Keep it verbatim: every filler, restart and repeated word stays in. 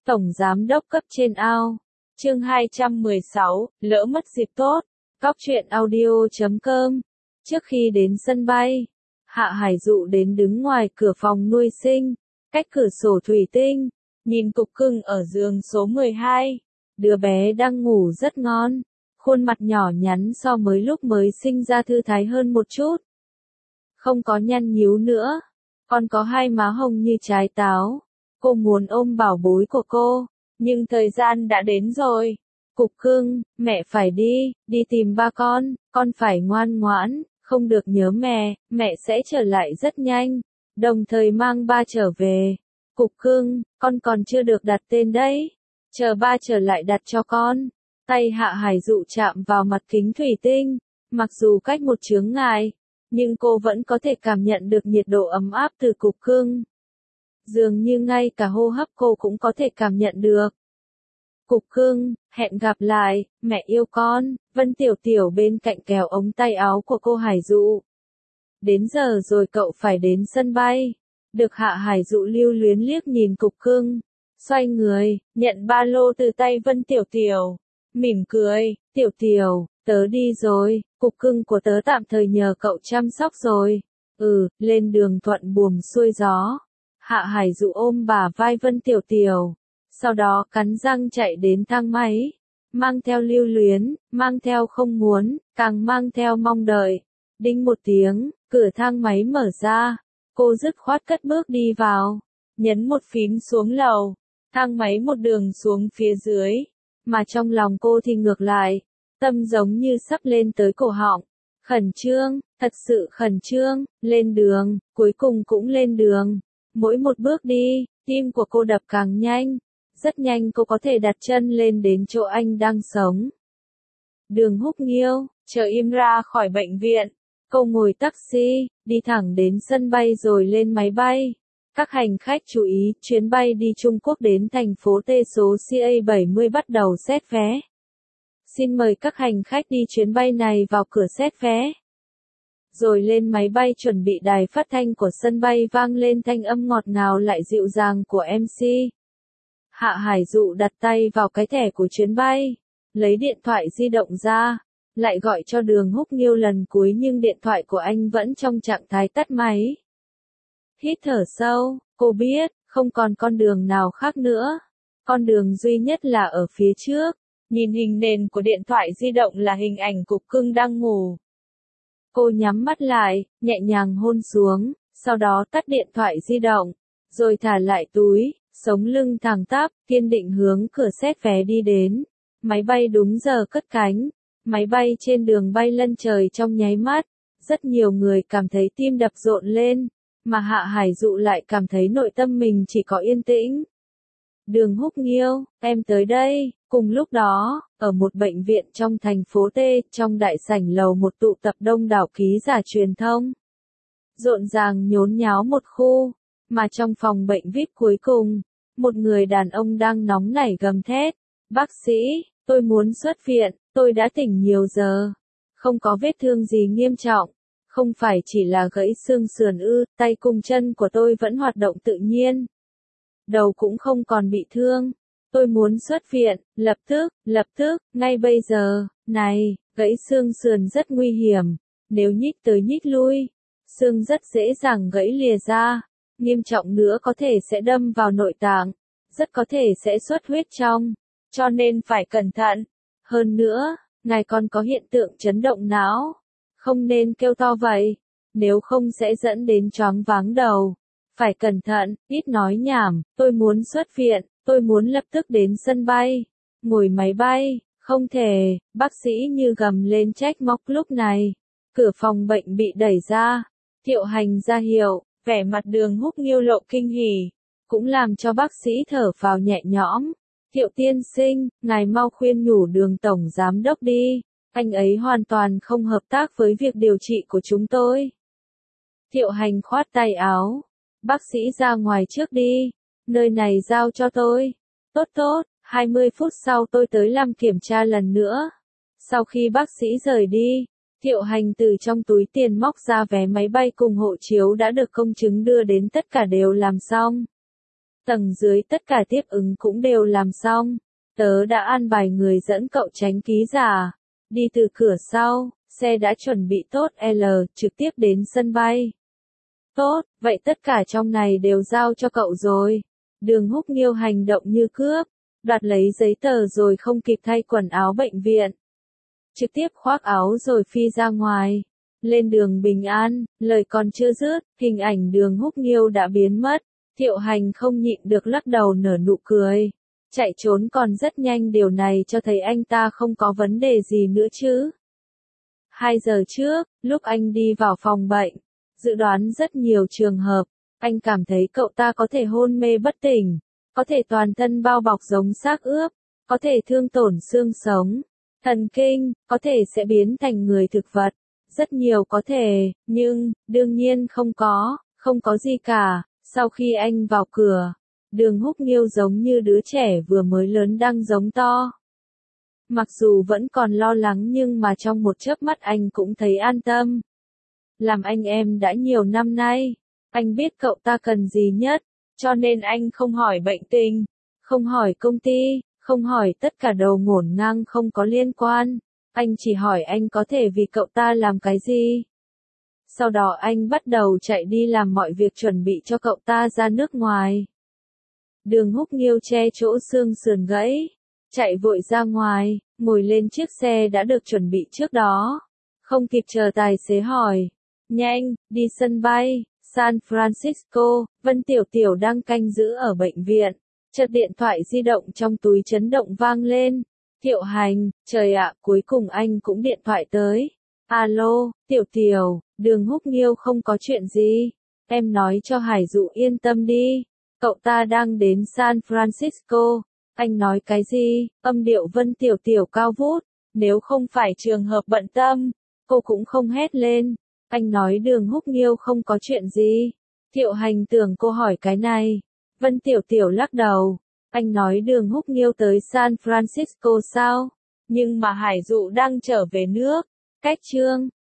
Tổng Giám đốc cấp trên ao. Chương hai trăm mười sáu, lỡ mất dịp tốt. Cóc truyện audio chấm com. Trước khi đến sân bay, Hạ Hải Dụ đến đứng ngoài cửa phòng nuôi sinh, cách cửa sổ thủy tinh, nhìn cục cưng ở giường số mười hai. Đứa bé đang ngủ rất ngon, khuôn mặt nhỏ nhắn so với lúc mới sinh ra thư thái hơn một chút. Không có nhăn nhíu nữa, còn có hai má hồng như trái táo. Cô muốn ôm bảo bối của cô, nhưng thời gian đã đến rồi. Cục cưng, mẹ phải đi, đi tìm ba con, con phải ngoan ngoãn, không được nhớ mẹ, mẹ sẽ trở lại rất nhanh, đồng thời mang ba trở về. Cục cưng, con còn chưa được đặt tên đấy, chờ ba trở lại đặt cho con. Tay Hạ Hải Dụ chạm vào mặt kính thủy tinh, mặc dù cách một chướng ngại, nhưng cô vẫn có thể cảm nhận được nhiệt độ ấm áp từ cục cưng. Dường như ngay cả hô hấp cô cũng có thể cảm nhận được. Cục cưng, hẹn gặp lại, mẹ yêu con. Vân Tiểu Tiểu bên cạnh kéo ống tay áo của cô Hải Dụ. Đến giờ rồi cậu phải đến sân bay. Được Hạ Hải Dụ lưu luyến liếc nhìn cục cưng, xoay người, nhận ba lô từ tay Vân Tiểu Tiểu, mỉm cười, Tiểu Tiểu, tớ đi rồi, cục cưng của tớ tạm thời nhờ cậu chăm sóc rồi. Ừ, lên đường thuận buồm xuôi gió. Hạ Hải Dụ ôm bả vai Vân Tiểu Tiểu, sau đó cắn răng chạy đến thang máy, mang theo lưu luyến, mang theo không muốn, càng mang theo mong đợi. Đinh một tiếng, cửa thang máy mở ra, cô dứt khoát cất bước đi vào, nhấn một phím xuống lầu, thang máy một đường xuống phía dưới, mà trong lòng cô thì ngược lại, tâm giống như sắp lên tới cổ họng, khẩn trương, thật sự khẩn trương, lên đường, cuối cùng cũng lên đường. Mỗi một bước đi, tim của cô đập càng nhanh, rất nhanh cô có thể đặt chân lên đến chỗ anh đang sống. Đường Húc Nghiêu, chờ im ra khỏi bệnh viện, cô ngồi taxi, đi thẳng đến sân bay rồi lên máy bay. Các hành khách chú ý, chuyến bay đi Trung Quốc đến thành phố T số C A bảy mươi bắt đầu xét vé. Xin mời các hành khách đi chuyến bay này vào cửa xét vé. Rồi lên máy bay chuẩn bị đài phát thanh của sân bay vang lên thanh âm ngọt ngào lại dịu dàng của em xê. Hạ Hải Dụ đặt tay vào cái thẻ của chuyến bay, lấy điện thoại di động ra, lại gọi cho Đường Húc Nghiêu lần cuối nhưng điện thoại của anh vẫn trong trạng thái tắt máy. Hít thở sâu, cô biết, không còn con đường nào khác nữa. Con đường duy nhất là ở phía trước. Nhìn hình nền của điện thoại di động là hình ảnh cục cưng đang ngủ. Cô nhắm mắt lại, nhẹ nhàng hôn xuống, sau đó tắt điện thoại di động, rồi thả lại túi, sống lưng thẳng tắp, kiên định hướng cửa xét vé đi đến. Máy bay đúng giờ cất cánh, máy bay trên đường bay lân trời trong nháy mắt, rất nhiều người cảm thấy tim đập rộn lên, mà Hạ Hải Dụ lại cảm thấy nội tâm mình chỉ có yên tĩnh. Đường Húc Nghiêu, em tới đây. Cùng lúc đó, ở một bệnh viện trong thành phố T, trong đại sảnh lầu một tụ tập đông đảo ký giả truyền thông. Rộn ràng nhốn nháo một khu, mà trong phòng bệnh vi ai pi cuối cùng, một người đàn ông đang nóng nảy gầm thét. Bác sĩ, tôi muốn xuất viện, tôi đã tỉnh nhiều giờ. Không có vết thương gì nghiêm trọng, không phải chỉ là gãy xương sườn ư, tay cùng chân của tôi vẫn hoạt động tự nhiên. Đầu cũng không còn bị thương. Tôi muốn xuất viện, lập tức, lập tức, ngay bây giờ. Này, gãy xương sườn rất nguy hiểm, nếu nhích tới nhích lui, xương rất dễ dàng gãy lìa ra, nghiêm trọng nữa có thể sẽ đâm vào nội tạng, rất có thể sẽ xuất huyết trong, cho nên phải cẩn thận. Hơn nữa, ngài còn có hiện tượng chấn động não, không nên kêu to vậy, nếu không sẽ dẫn đến choáng váng đầu. Phải cẩn thận, ít nói nhảm, tôi muốn xuất viện. Tôi muốn lập tức đến sân bay, ngồi máy bay, không thể, bác sĩ như gầm lên trách móc lúc này. Cửa phòng bệnh bị đẩy ra, Thiệu Hành ra hiệu, vẻ mặt Đường Húc Nghiêu lộ kinh hỉ, cũng làm cho bác sĩ thở phào nhẹ nhõm. Thiệu tiên sinh, ngài mau khuyên nhủ Đường tổng giám đốc đi, anh ấy hoàn toàn không hợp tác với việc điều trị của chúng tôi. Thiệu Hành khoát tay áo, bác sĩ ra ngoài trước đi. Nơi này giao cho tôi. Tốt tốt, hai mươi phút sau tôi tới làm kiểm tra lần nữa. Sau khi bác sĩ rời đi, Thiệu Hành từ trong túi tiền móc ra vé máy bay cùng hộ chiếu đã được công chứng đưa đến tất cả đều làm xong. Tầng dưới tất cả tiếp ứng cũng đều làm xong. Tớ đã an bài người dẫn cậu tránh ký giả. Đi từ cửa sau, xe đã chuẩn bị tốt L, trực tiếp đến sân bay. Tốt, vậy tất cả trong này đều giao cho cậu rồi. Đường Húc Nghiêu hành động như cướp, đoạt lấy giấy tờ rồi không kịp thay quần áo bệnh viện. Trực tiếp khoác áo rồi phi ra ngoài. Lên đường bình an, lời còn chưa dứt, hình ảnh Đường Húc Nghiêu đã biến mất. Thiệu Hành không nhịn được lắc đầu nở nụ cười. Chạy trốn còn rất nhanh, điều này cho thấy anh ta không có vấn đề gì nữa chứ. Hai giờ trước, lúc anh đi vào phòng bệnh, dự đoán rất nhiều trường hợp, anh cảm thấy cậu ta có thể hôn mê bất tỉnh, có thể toàn thân bao bọc giống xác ướp, có thể thương tổn xương sống, thần kinh, có thể sẽ biến thành người thực vật. Rất nhiều có thể, nhưng, đương nhiên không có, không có gì cả. Sau khi anh vào cửa, Đường Húc Nghiêu giống như đứa trẻ vừa mới lớn đang giống to. Mặc dù vẫn còn lo lắng nhưng mà trong một chớp mắt anh cũng thấy an tâm. Làm anh em đã nhiều năm nay, anh biết cậu ta cần gì nhất, cho nên anh không hỏi bệnh tình, không hỏi công ty, không hỏi tất cả đầu ngổn ngang không có liên quan. Anh chỉ hỏi anh có thể vì cậu ta làm cái gì. Sau đó anh bắt đầu chạy đi làm mọi việc chuẩn bị cho cậu ta ra nước ngoài. Đường Húc Nghiêu che chỗ xương sườn gãy, chạy vội ra ngoài, ngồi lên chiếc xe đã được chuẩn bị trước đó. Không kịp chờ tài xế hỏi. Nhanh, đi sân bay, San Francisco. Vân Tiểu Tiểu đang canh giữ ở bệnh viện. Chợt điện thoại di động trong túi chấn động vang lên. Thiệu Hành, trời ạ, cuối cùng anh cũng điện thoại tới. Alo, Tiểu Tiểu, Đường Húc Nghiêu không có chuyện gì. Em nói cho Hải Dụ yên tâm đi. Cậu ta đang đến San Francisco. Anh nói cái gì? Âm điệu Vân Tiểu Tiểu cao vút. Nếu không phải trường hợp bận tâm, cô cũng không hét lên. Anh nói Đường Húc Nghiêu không có chuyện gì. Thiệu Hành tưởng cô hỏi cái này. Vân Tiểu Tiểu lắc đầu. Anh nói Đường Húc Nghiêu tới San Francisco sao? Nhưng mà Hải Dụ đang trở về nước. Cách chương